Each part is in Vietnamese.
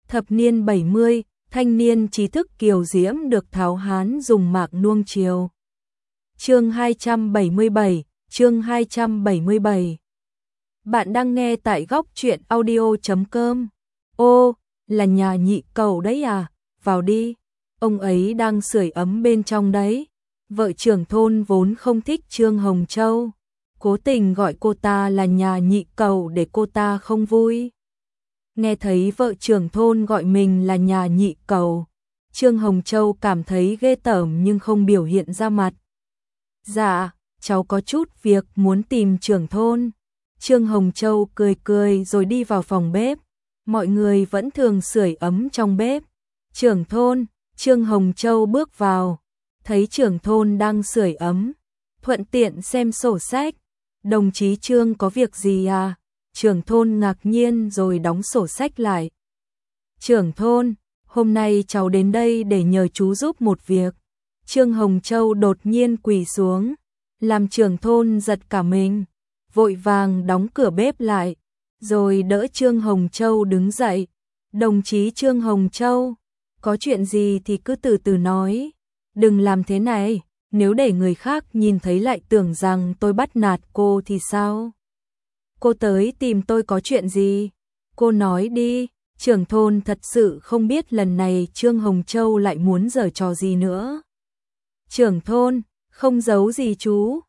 Thập niên 70, thanh niên trí thức kiều diễm được tháo hán dùng mạc nuông chiều. Chương 277, chương 277. Bạn đang nghe tại góc truyện audio.com. Ô, là nhà Nhị Cầu đấy à, vào đi. Ông ấy đang sưởi ấm bên trong đấy. Vợ trưởng thôn vốn không thích Trương Hồng Châu, cố tình gọi cô ta là nhà Nhị Cầu để cô ta không vui. Nghe thấy vợ trưởng thôn gọi mình là nhà Nhị Cầu, Trương Hồng Châu cảm thấy ghê tởm nhưng không biểu hiện ra mặt. Dạ, cháu có chút việc muốn tìm trưởng thôn. Trương Hồng Châu cười cười rồi đi vào phòng bếp. Mọi người vẫn thường sưởi ấm trong bếp. Trưởng thôn, Trương Hồng Châu bước vào, thấy trưởng thôn đang sưởi ấm, thuận tiện xem sổ sách. Đồng chí Trương có việc gì à? Trưởng thôn ngạc nhiên rồi đóng sổ sách lại. Trưởng thôn, hôm nay cháu đến đây để nhờ chú giúp một việc. Trương Hồng Châu đột nhiên quỳ xuống, làm trưởng thôn giật cả mình, vội vàng đóng cửa bếp lại, rồi đỡ Trương Hồng Châu đứng dậy. Đồng chí Trương Hồng Châu, có chuyện gì thì cứ từ từ nói, đừng làm thế này, nếu để người khác nhìn thấy lại tưởng rằng tôi bắt nạt cô thì sao? Cô tới tìm tôi có chuyện gì? Cô nói đi. Trưởng thôn thật sự không biết lần này Trương Hồng Châu lại muốn giở trò gì nữa. Trưởng thôn, không giấu gì chú,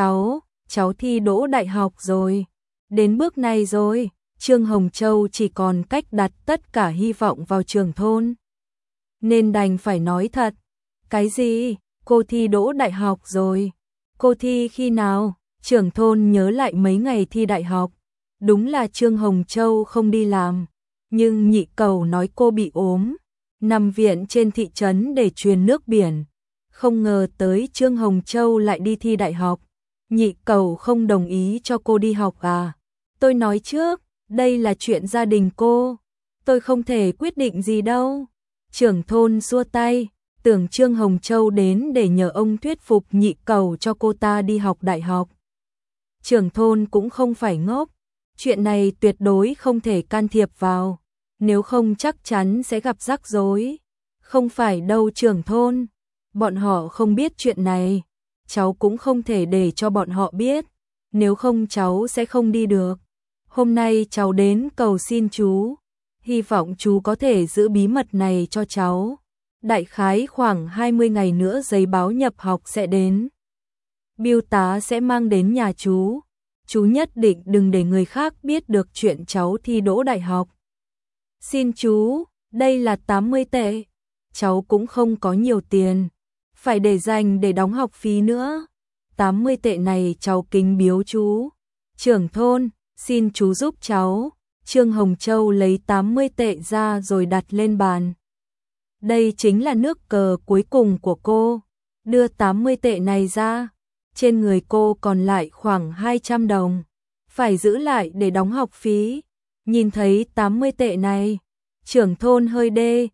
cháu thi đỗ đại học rồi. Đến bước này rồi, Trương Hồng Châu chỉ còn cách đặt tất cả hy vọng vào trưởng thôn. Nên đành phải nói thật. Cái gì? Cô thi đỗ đại học rồi. Cô thi khi nào? Trưởng thôn nhớ lại mấy ngày thi đại học. Đúng là Trương Hồng Châu không đi làm, nhưng Nhị Cầu nói cô bị ốm, nằm viện trên thị trấn để truyền nước biển. Không ngờ tới Trương Hồng Châu lại đi thi đại học. Nhị Cầu không đồng ý cho cô đi học à? Tôi nói trước, đây là chuyện gia đình cô, tôi không thể quyết định gì đâu. Trưởng thôn xua tay, tưởng Trương Hồng Châu đến để nhờ ông thuyết phục Nhị Cầu cho cô ta đi học đại học. Trưởng thôn cũng không phải ngốc, chuyện này tuyệt đối không thể can thiệp vào, nếu không chắc chắn sẽ gặp rắc rối. Không phải đâu trưởng thôn, bọn họ không biết chuyện này, cháu cũng không thể để cho bọn họ biết, nếu không cháu sẽ không đi được. Hôm nay cháu đến cầu xin chú, hy vọng chú có thể giữ bí mật này cho cháu. Đại khái khoảng 20 ngày nữa giấy báo nhập học sẽ đến. Bưu tá sẽ mang đến nhà chú. Chú nhất định đừng để người khác biết được chuyện cháu thi đỗ đại học. Xin chú, đây là 80 tệ. Cháu cũng không có nhiều tiền, phải để dành để đóng học phí nữa. 80 tệ này cháu kính biếu chú. Trưởng thôn, xin chú giúp cháu. Trương Hồng Châu lấy 80 tệ ra rồi đặt lên bàn. Đây chính là nước cờ cuối cùng của cô. Đưa 80 tệ này ra. Trên người cô còn lại khoảng 200 đồng. Phải giữ lại để đóng học phí. Nhìn thấy 80 tệ này, trưởng thôn hơi đê.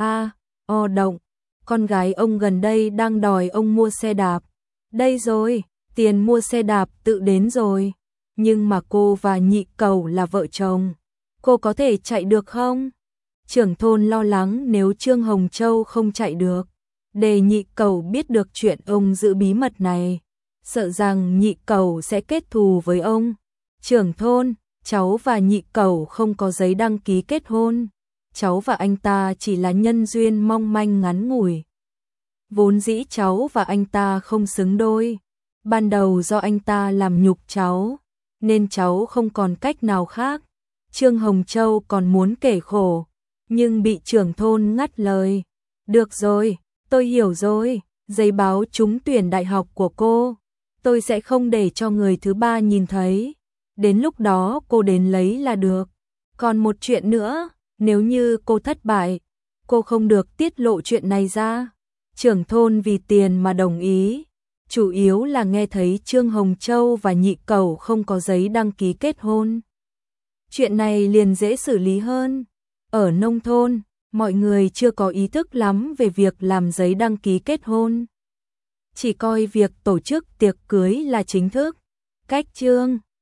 Động. Con gái ông gần đây đang đòi ông mua xe đạp. Đây rồi, tiền mua xe đạp tự đến rồi. Nhưng mà cô và Nhị Cầu là vợ chồng. Cô có thể chạy được không? Trưởng thôn lo lắng nếu Trương Hồng Châu không chạy được, để Nhị Cầu biết được chuyện ông giữ bí mật này, sợ rằng Nhị Cầu sẽ kết thù với ông. Trưởng thôn, cháu và Nhị Cầu không có giấy đăng ký kết hôn. Cháu và anh ta chỉ là nhân duyên mong manh ngắn ngủi. Vốn dĩ cháu và anh ta không xứng đôi. Ban đầu do anh ta làm nhục cháu, nên cháu không còn cách nào khác. Trương Hồng Châu còn muốn kể khổ, nhưng bị trưởng thôn ngắt lời. Được rồi, tôi hiểu rồi, giấy báo trúng tuyển đại học của cô, tôi sẽ không để cho người thứ ba nhìn thấy. Đến lúc đó cô đến lấy là được. Còn một chuyện nữa, nếu như cô thất bại, cô không được tiết lộ chuyện này ra. Trưởng thôn vì tiền mà đồng ý, chủ yếu là nghe thấy Trương Hồng Châu và Nhị Cầu không có giấy đăng ký kết hôn. Chuyện này liền dễ xử lý hơn. Ở nông thôn, mọi người chưa có ý thức lắm về việc làm giấy đăng ký kết hôn. Chỉ coi việc tổ chức tiệc cưới là chính thức. Cách chương